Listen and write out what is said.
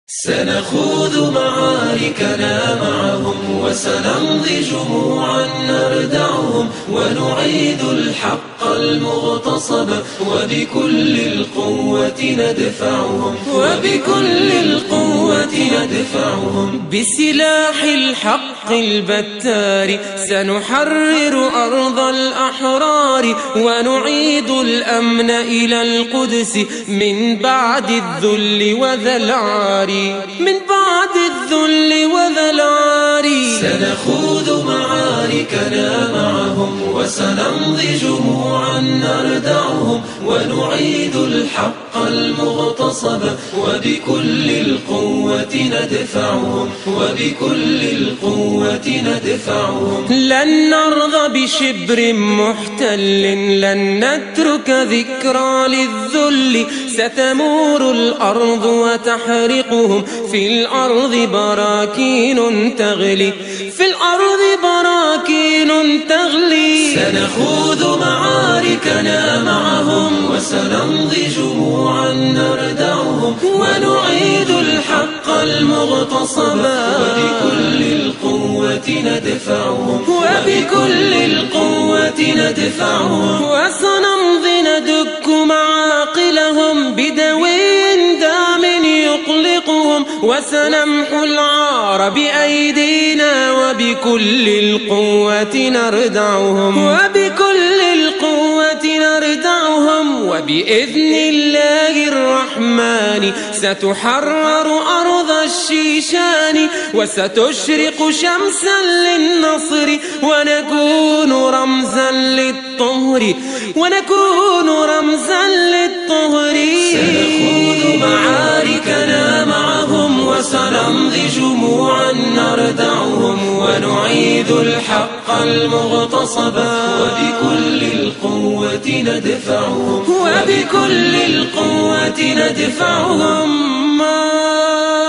سنخوض معاركنا معهم وسنمضي جموعا نردعهم ونعيد الحق المغتصب وبكل القوة ندفعهم بسلاح الحق البتار سنحرر أرض الأحرار ونعيد الأمن إلى القدس من بعد الذل وذا العار سنخوض معاركنا معهم وسنمضي جموعا نردعهم ونعيد الحق المغتصب وبكل القوة ندفعهم لن نرضى بشبر محتل لن نترك ذكرى للذل ستمور الأرض وتحرقهم في الأرض براكين تغلي سنخوض معاركنا معهم وسنمضي جموعا نردعهم ونعيد الحق المغتصب وبكل القوة ندفعهم وسنمضي ندك معاقلهم بدوي دام يقلقهم وسنمحو العار بأيدينا وبكل القوة نردعهم وبإذن الله الرحمن ستحرر أرض الشيشان وستشرق شمسا للنصر ونكون رمزا للطهر سنخوض معاركنا معهم وسنمضي جموعا نردعهم ونعيد الحق المغتصب وبكل القوة ندفعهم